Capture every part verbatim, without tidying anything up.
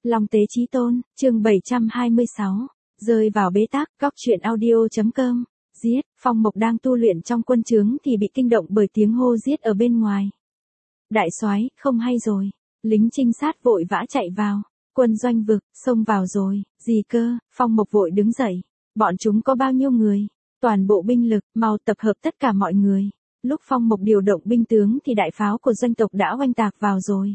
Long Tế Chí Tôn, chương bảy trăm hai mươi sáu, rơi vào bế tắc, góc truyện audio.com, giết, Phong Mộc đang tu luyện trong quân trướng thì bị kinh động bởi tiếng hô giết ở bên ngoài. Đại soái, không hay rồi, lính trinh sát vội vã chạy vào, quân doanh vực, xông vào rồi, gì cơ, Phong Mộc vội đứng dậy, bọn chúng có bao nhiêu người, toàn bộ binh lực, mau tập hợp tất cả mọi người. Lúc Phong Mộc điều động binh tướng thì đại pháo của doanh tộc đã oanh tạc vào rồi.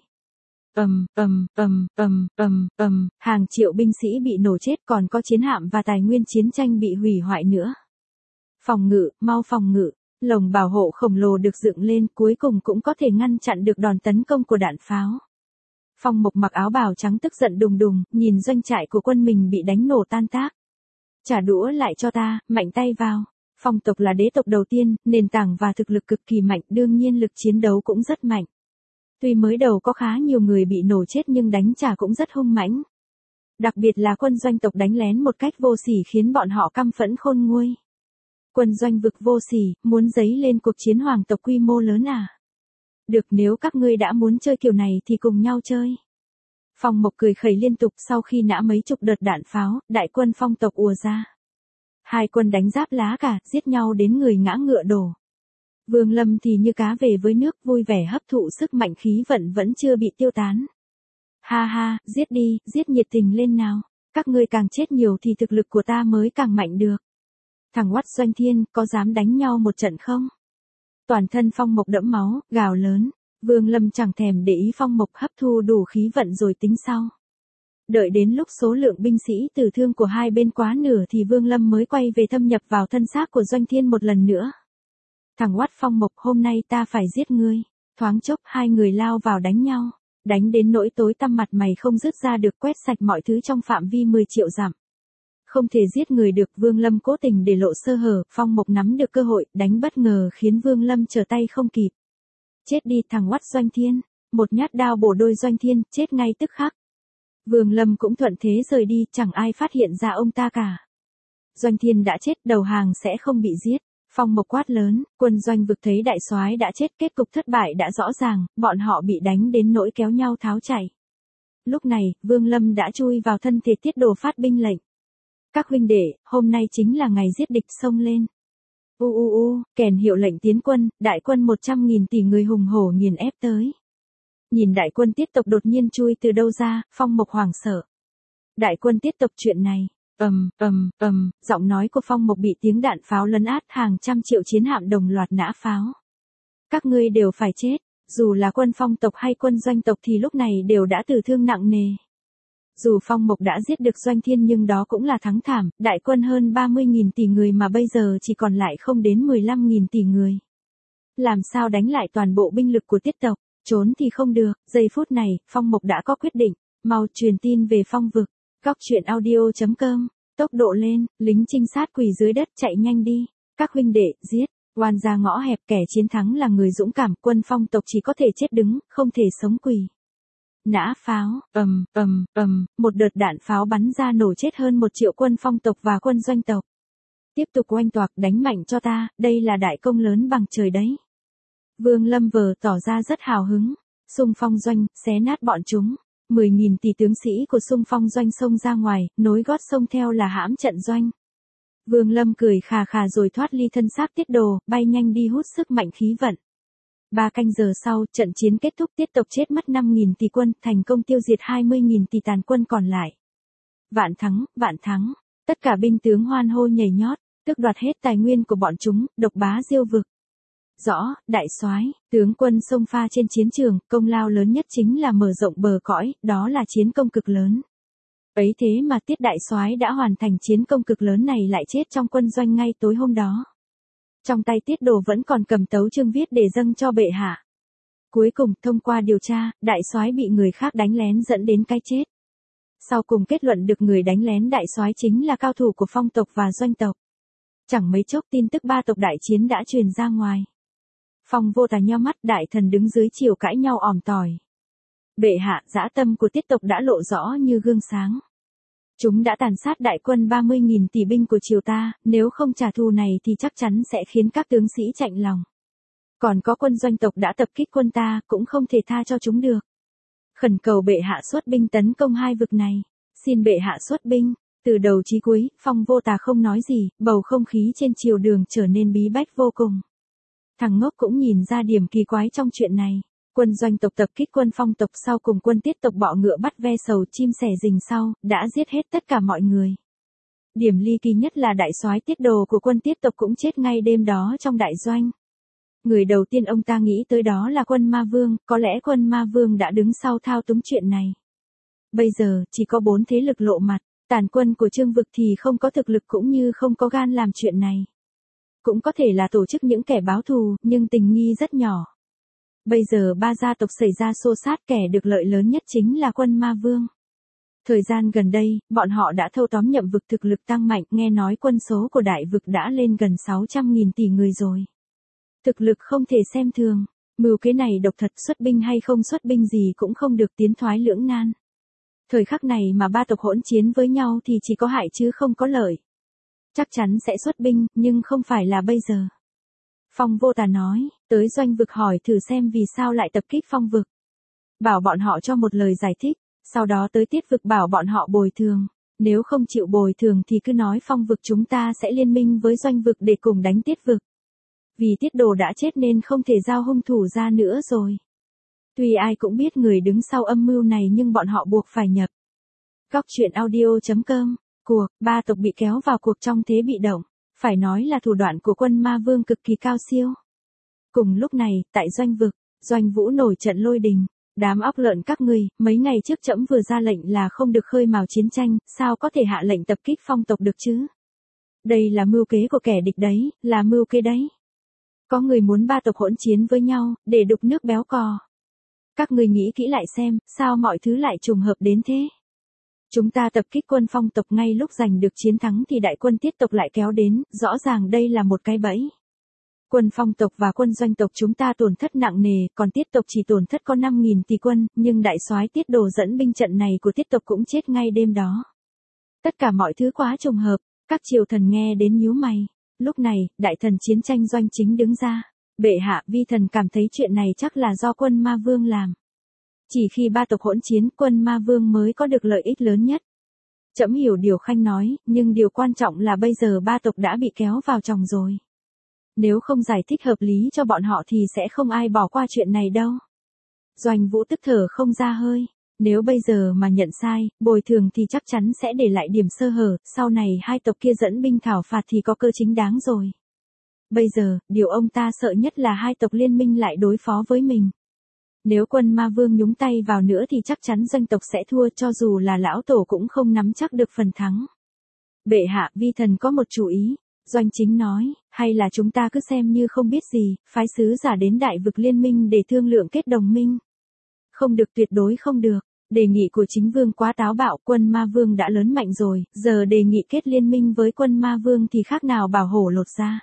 Ầm, ầm, ầm, ầm, ầm, ầm, hàng triệu binh sĩ bị nổ chết, còn có chiến hạm và tài nguyên chiến tranh bị hủy hoại nữa. Phòng ngự, mau phòng ngự, lồng bảo hộ khổng lồ được dựng lên, cuối cùng cũng có thể ngăn chặn được đòn tấn công của đạn pháo. Phong Mộc mặc áo bào trắng tức giận đùng đùng, nhìn doanh trại của quân mình bị đánh nổ tan tác. Trả đũa lại cho ta, mạnh tay vào. Phong tộc là đế tộc đầu tiên, nền tảng và thực lực cực kỳ mạnh, đương nhiên lực chiến đấu cũng rất mạnh. Tuy mới đầu có khá nhiều người bị nổ chết nhưng đánh trả cũng rất hung mãnh. Đặc biệt là quân doanh tộc đánh lén một cách vô sỉ khiến bọn họ căm phẫn khôn nguôi. Quân doanh vực vô sỉ, muốn dấy lên cuộc chiến hoàng tộc quy mô lớn à? Được, nếu các ngươi đã muốn chơi kiểu này thì cùng nhau chơi. Phong Mộc cười khẩy liên tục, sau khi nã mấy chục đợt đạn pháo, đại quân phong tộc ùa ra. Hai quân đánh giáp lá cả, giết nhau đến người ngã ngựa đổ. Vương Lâm thì như cá về với nước, vui vẻ hấp thụ sức mạnh, khí vận vẫn chưa bị tiêu tán. Ha ha, giết đi, giết nhiệt tình lên nào. Các ngươi càng chết nhiều thì thực lực của ta mới càng mạnh được. Thằng oắt Doanh Thiên, có dám đánh nhau một trận không? Toàn thân Phong Mộc đẫm máu, gào lớn. Vương Lâm chẳng thèm để ý Phong Mộc, hấp thu đủ khí vận rồi tính sau. Đợi đến lúc số lượng binh sĩ tử thương của hai bên quá nửa thì Vương Lâm mới quay về thâm nhập vào thân xác của Doanh Thiên một lần nữa. Thằng oắt Phong Mộc, hôm nay ta phải giết ngươi. Thoáng chốc hai người lao vào đánh nhau, đánh đến nỗi tối tăm mặt mày không dứt ra được, quét sạch mọi thứ trong phạm vi mười triệu dặm. Không thể giết người được, Vương Lâm cố tình để lộ sơ hở, Phong Mộc nắm được cơ hội, đánh bất ngờ khiến Vương Lâm trở tay không kịp. Chết đi thằng oắt Doanh Thiên, một nhát đao bổ đôi Doanh Thiên, chết ngay tức khắc. Vương Lâm cũng thuận thế rời đi, chẳng ai phát hiện ra ông ta cả. Doanh Thiên đã chết, đầu hàng sẽ không bị giết. Phong Mộc quát lớn, quân doanh vực thấy đại soái đã chết, kết cục thất bại đã rõ ràng, bọn họ bị đánh đến nỗi kéo nhau tháo chạy. Lúc này, Vương Lâm đã chui vào thân thể Tiết Đồ phát binh lệnh. Các huynh đệ, hôm nay chính là ngày giết địch, xông lên. U u u, kèn hiệu lệnh tiến quân, đại quân một trăm nghìn tỷ người hùng hổ nghiền ép tới. Nhìn đại quân Tiết tộc đột nhiên chui từ đâu ra, Phong Mộc hoảng sợ. Đại quân Tiết tộc chuyện này, ầm, ầm, ầm, giọng nói của Phong Mộc bị tiếng đạn pháo lấn át, hàng trăm triệu chiến hạm đồng loạt nã pháo. Các ngươi đều phải chết, dù là quân Phong tộc hay quân Doanh tộc thì lúc này đều đã tử thương nặng nề. Dù Phong Mộc đã giết được Doanh Thiên nhưng đó cũng là thắng thảm, đại quân hơn ba mươi nghìn tỷ người mà bây giờ chỉ còn lại không đến mười lăm nghìn tỷ người. Làm sao đánh lại toàn bộ binh lực của Tiết tộc? Trốn thì không được, giây phút này, Phong Mộc đã có quyết định, mau truyền tin về Phong vực, góc truyện audio.com, tốc độ lên, lính trinh sát quỳ dưới đất, chạy nhanh đi, các huynh đệ, giết, oan ra ngõ hẹp, kẻ chiến thắng là người dũng cảm, quân Phong tộc chỉ có thể chết đứng, không thể sống quỳ. Nã pháo, ầm, ầm, ầm, một đợt đạn pháo bắn ra nổ chết hơn một triệu quân Phong tộc và quân Doanh tộc. Tiếp tục oanh toạc, đánh mạnh cho ta, đây là đại công lớn bằng trời đấy. Vương Lâm vờ tỏ ra rất hào hứng, xung phong doanh, xé nát bọn chúng, mười nghìn tỷ tướng sĩ của xung phong doanh xông ra ngoài, nối gót xông theo là hãm trận doanh. Vương Lâm cười khà khà rồi thoát ly thân xác Tiết Đồ, bay nhanh đi hút sức mạnh khí vận. Ba canh giờ sau, trận chiến kết thúc, Tiết tộc chết mất năm nghìn tỷ quân, thành công tiêu diệt hai mươi nghìn tỷ tàn quân còn lại. Vạn thắng, vạn thắng, tất cả binh tướng hoan hô nhảy nhót, tước đoạt hết tài nguyên của bọn chúng, độc bá Diêu vực. Rõ, đại soái, tướng quân xông pha trên chiến trường, công lao lớn nhất chính là mở rộng bờ cõi, đó là chiến công cực lớn. Ấy thế mà Tiết đại soái đã hoàn thành chiến công cực lớn này lại chết trong quân doanh ngay tối hôm đó. Trong tay Tiết Đồ vẫn còn cầm tấu chương viết để dâng cho bệ hạ. Cuối cùng, thông qua điều tra, đại soái bị người khác đánh lén dẫn đến cái chết. Sau cùng kết luận được người đánh lén đại soái chính là cao thủ của Phong tộc và Doanh tộc. Chẳng mấy chốc tin tức ba tộc đại chiến đã truyền ra ngoài. Phong Vô Tà nheo mắt, đại thần đứng dưới chiều cãi nhau òm tỏi. Bệ hạ, dã tâm của Tiết tộc đã lộ rõ như gương sáng. Chúng đã tàn sát đại quân ba mươi nghìn tỷ binh của triều ta, nếu không trả thù này thì chắc chắn sẽ khiến các tướng sĩ chạnh lòng. Còn có quân Doanh tộc đã tập kích quân ta, cũng không thể tha cho chúng được. khẩn cầu bệ hạ xuất binh tấn công hai vực này. Xin bệ hạ xuất binh. Từ đầu chí cuối, Phong Vô Tà không nói gì, bầu không khí trên triều đường trở nên bí bách vô cùng. Thằng ngốc cũng nhìn ra điểm kỳ quái trong chuyện này. Quân Doanh tộc tập kích quân Phong tộc sau cùng quân Tiết tộc bọ ngựa bắt ve sầu chim sẻ rình sau, đã giết hết tất cả mọi người. Điểm ly kỳ nhất là đại soái Tiết Đồ của quân Tiết tộc cũng chết ngay đêm đó trong đại doanh. Người đầu tiên ông ta nghĩ tới đó là quân Ma Vương, có lẽ quân Ma Vương đã đứng sau thao túng chuyện này. Bây giờ, chỉ có bốn thế lực lộ mặt, tàn quân của Trương Vực thì không có thực lực cũng như không có gan làm chuyện này. Cũng có thể là tổ chức những kẻ báo thù, nhưng tình nghi rất nhỏ. Bây giờ ba gia tộc xảy ra xô xát, kẻ được lợi lớn nhất chính là quân Ma Vương. Thời gian gần đây, bọn họ đã thâu tóm Nhậm Vực thực lực tăng mạnh, nghe nói quân số của Đại Vực đã lên gần sáu trăm nghìn tỷ người rồi. Thực lực không thể xem thường, mưu kế này độc thật, xuất binh hay không xuất binh gì cũng không được, tiến thoái lưỡng nan. Thời khắc này mà ba tộc hỗn chiến với nhau thì chỉ có hại chứ không có lợi. Chắc chắn sẽ xuất binh, nhưng không phải là bây giờ. Phong Vô Tà nói, tới Doanh Vực hỏi thử xem vì sao lại tập kích Phong Vực. Bảo bọn họ cho một lời giải thích, sau đó tới Tiết Vực bảo bọn họ bồi thường. Nếu không chịu bồi thường thì cứ nói Phong Vực chúng ta sẽ liên minh với Doanh Vực để cùng đánh Tiết Vực. Vì Tiết Đồ đã chết nên không thể giao hung thủ ra nữa rồi. Tuy ai cũng biết người đứng sau âm mưu này nhưng bọn họ buộc phải nhập. Góc truyện audio chấm com, cuộc, ba tộc bị kéo vào cuộc trong thế bị động. Phải nói là thủ đoạn của quân Ma Vương cực kỳ cao siêu. Cùng lúc này, tại Doanh Vực, Doanh Vũ nổi trận lôi đình. Đám óc lợn các ngươi, mấy ngày trước trẫm vừa ra lệnh là không được khơi mào chiến tranh, sao có thể hạ lệnh tập kích Phong tộc được chứ? Đây là mưu kế của kẻ địch đấy, là mưu kế đấy. Có người muốn ba tộc hỗn chiến với nhau, để đục nước béo cò. Các người nghĩ kỹ lại xem, sao mọi thứ lại trùng hợp đến thế? Chúng ta tập kích quân Phong tộc ngay lúc giành được chiến thắng thì đại quân Tiết tộc lại kéo đến, rõ ràng đây là một cái bẫy. Quân Phong tộc và quân Doanh tộc chúng ta tổn thất nặng nề, còn Tiết tộc chỉ tổn thất có năm nghìn tỷ quân, nhưng đại soái Tiết Đồ dẫn binh trận này của Tiết tộc cũng chết ngay đêm đó. Tất cả mọi thứ quá trùng hợp, các triều thần nghe đến nhíu mày. Lúc này, đại thần chiến tranh Doanh Chính đứng ra. Bệ hạ, vi thần cảm thấy chuyện này chắc là do quân Ma Vương làm. Chỉ khi ba tộc hỗn chiến, quân Ma Vương mới có được lợi ích lớn nhất. Trẫm hiểu điều Khanh nói, nhưng điều quan trọng là bây giờ ba tộc đã bị kéo vào chồng rồi. Nếu không giải thích hợp lý cho bọn họ thì sẽ không ai bỏ qua chuyện này đâu. Doanh Vũ tức thở không ra hơi. Nếu bây giờ mà nhận sai, bồi thường thì chắc chắn sẽ để lại điểm sơ hở, sau này hai tộc kia dẫn binh thảo phạt thì có cơ chính đáng rồi. Bây giờ, điều ông ta sợ nhất là hai tộc liên minh lại đối phó với mình. Nếu quân Ma Vương nhúng tay vào nữa thì chắc chắn Doanh tộc sẽ thua, cho dù là lão tổ cũng không nắm chắc được phần thắng. Bệ hạ, vi thần có một chủ ý. Doanh Chính nói, hay là chúng ta cứ xem như không biết gì, phái sứ giả đến Đại Vực liên minh để thương lượng kết đồng minh. Không được, tuyệt đối không được. Đề nghị của Chính Vương quá táo bạo, quân Ma Vương đã lớn mạnh rồi, giờ đề nghị kết liên minh với quân Ma Vương thì khác nào bảo hổ lột da.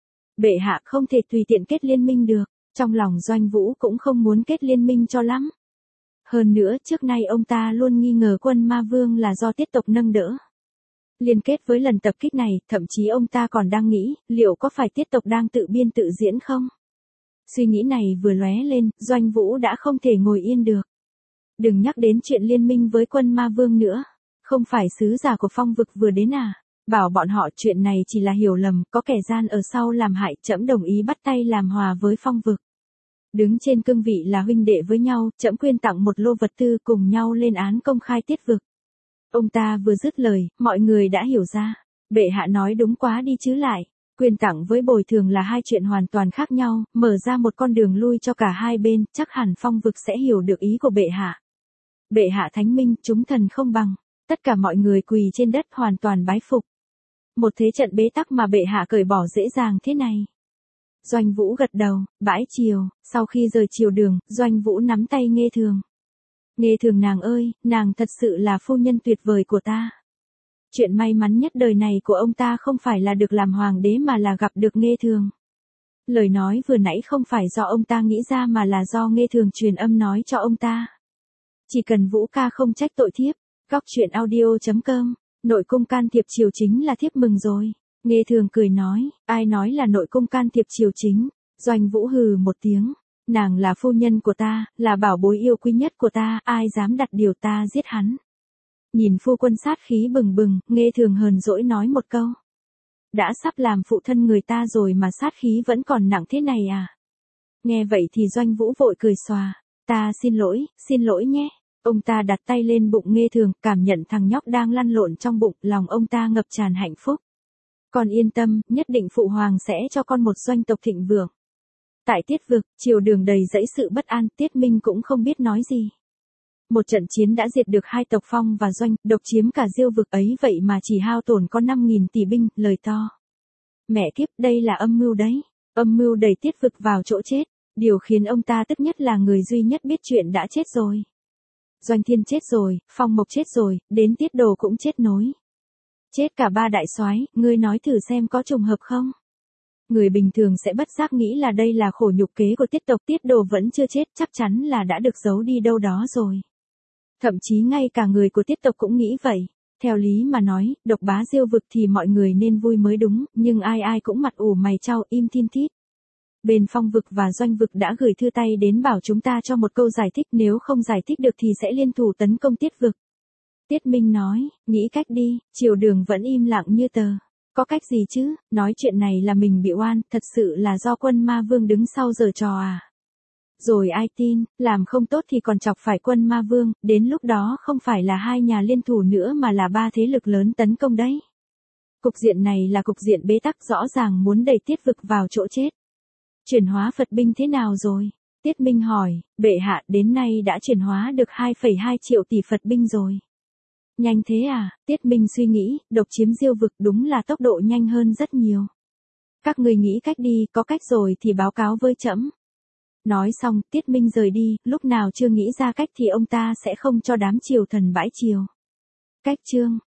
Bệ hạ không thể tùy tiện kết liên minh được, trong lòng Doanh Vũ cũng không muốn kết liên minh cho lắm. Hơn nữa, trước nay ông ta luôn nghi ngờ quân Ma Vương là do Tiết tộc nâng đỡ. Liên kết với lần tập kích này, thậm chí ông ta còn đang nghĩ, liệu có phải Tiết tộc đang tự biên tự diễn không? Suy nghĩ này vừa lóe lên, Doanh Vũ đã không thể ngồi yên được. Đừng nhắc đến chuyện liên minh với quân Ma Vương nữa. Không phải sứ giả của Phong Vực vừa đến à? Bảo bọn họ chuyện này chỉ là hiểu lầm, có kẻ gian ở sau làm hại, trẫm đồng ý bắt tay làm hòa với Phong Vực. Đứng trên cương vị là huynh đệ với nhau, trẫm quyên tặng một lô vật tư cùng nhau lên án công khai Tiết Vực. Ông ta vừa dứt lời, mọi người đã hiểu ra. Bệ hạ nói đúng quá đi chứ lại. Quyên tặng với bồi thường là hai chuyện hoàn toàn khác nhau, mở ra một con đường lui cho cả hai bên, chắc hẳn Phong Vực sẽ hiểu được ý của bệ hạ. Bệ hạ thánh minh, chúng thần không bằng. Tất cả mọi người quỳ trên đất hoàn toàn bái phục. Một thế trận bế tắc mà bệ hạ cởi bỏ dễ dàng thế này. Doanh Vũ gật đầu, bãi chiều, sau khi rời chiều đường, Doanh Vũ nắm tay Nghê Thường. Nghê Thường nàng ơi, nàng thật sự là phu nhân tuyệt vời của ta. Chuyện may mắn nhất đời này của ông ta không phải là được làm hoàng đế mà là gặp được Nghê Thường. Lời nói vừa nãy không phải do ông ta nghĩ ra mà là do Nghê Thường truyền âm nói cho ông ta. Chỉ cần Vũ ca không trách tội thiếp. Góc truyện audio chấm com, nội cung can thiệp triều chính là thiếp mừng rồi. Nghê Thường cười nói, ai nói là nội cung can thiệp triều chính? Doanh Vũ hừ một tiếng. Nàng là phu nhân của ta, là bảo bối yêu quý nhất của ta, ai dám đặt điều ta giết hắn. Nhìn phu quân sát khí bừng bừng, Nghê Thường hờn dỗi nói một câu. Đã sắp làm phụ thân người ta rồi mà sát khí vẫn còn nặng thế này à? Nghe vậy thì Doanh Vũ vội cười xòa. Ta xin lỗi, xin lỗi nhé. Ông ta đặt tay lên bụng Nghê Thường, cảm nhận thằng nhóc đang lăn lộn trong bụng, lòng ông ta ngập tràn hạnh phúc. Con yên tâm, nhất định phụ hoàng sẽ cho con một doanh tộc thịnh vượng. Tại Tiết Vực, triều đường đầy dẫy sự bất an, Tiết Minh cũng không biết nói gì. Một trận chiến đã diệt được hai tộc Phong và Doanh, độc chiếm cả Diêu Vực ấy vậy mà chỉ hao tổn có năm nghìn tỷ binh, lời to. Mẹ kiếp, đây là âm mưu đấy. Âm mưu đẩy Tiết Vực vào chỗ chết. Điều khiến ông ta tức nhất là người duy nhất biết chuyện đã chết rồi. Doanh Thiên chết rồi, Phong Mộc chết rồi, đến Tiết Đồ cũng chết nối. Chết cả ba đại soái, ngươi nói thử xem có trùng hợp không? Người bình thường sẽ bất giác nghĩ là đây là khổ nhục kế của Tiết tộc, Tiết Đồ vẫn chưa chết, chắc chắn là đã được giấu đi đâu đó rồi. Thậm chí ngay cả người của Tiết tộc cũng nghĩ vậy. Theo lý mà nói, độc bá Diêu Vực thì mọi người nên vui mới đúng, nhưng ai ai cũng mặt ủ mày chau im thiên thít. Bên Phong Vực và Doanh Vực đã gửi thư tay đến bảo chúng ta cho một câu giải thích, nếu không giải thích được thì sẽ liên thủ tấn công Tiết Vực. Tiết Minh nói, nghĩ cách đi, triều đường vẫn im lặng như tờ. Có cách gì chứ, nói chuyện này là mình bị oan, thật sự là do quân ma vương đứng sau giở trò à. Rồi ai tin, làm không tốt thì còn chọc phải quân ma vương, đến lúc đó không phải là hai nhà liên thủ nữa mà là ba thế lực lớn tấn công đấy. Cục diện này là cục diện bế tắc, rõ ràng muốn đẩy Tiết Vực vào chỗ chết. Chuyển hóa Phật binh thế nào rồi? Tiết Minh hỏi, bệ hạ đến nay đã chuyển hóa được hai phẩy hai triệu tỷ Phật binh rồi. Nhanh thế à? Tiết Minh suy nghĩ, độc chiếm Diêu Vực đúng là tốc độ nhanh hơn rất nhiều. Các người nghĩ cách đi, có cách rồi thì báo cáo với trẫm. Nói xong, Tiết Minh rời đi, lúc nào chưa nghĩ ra cách thì ông ta sẽ không cho đám triều thần bãi triều. Cách chương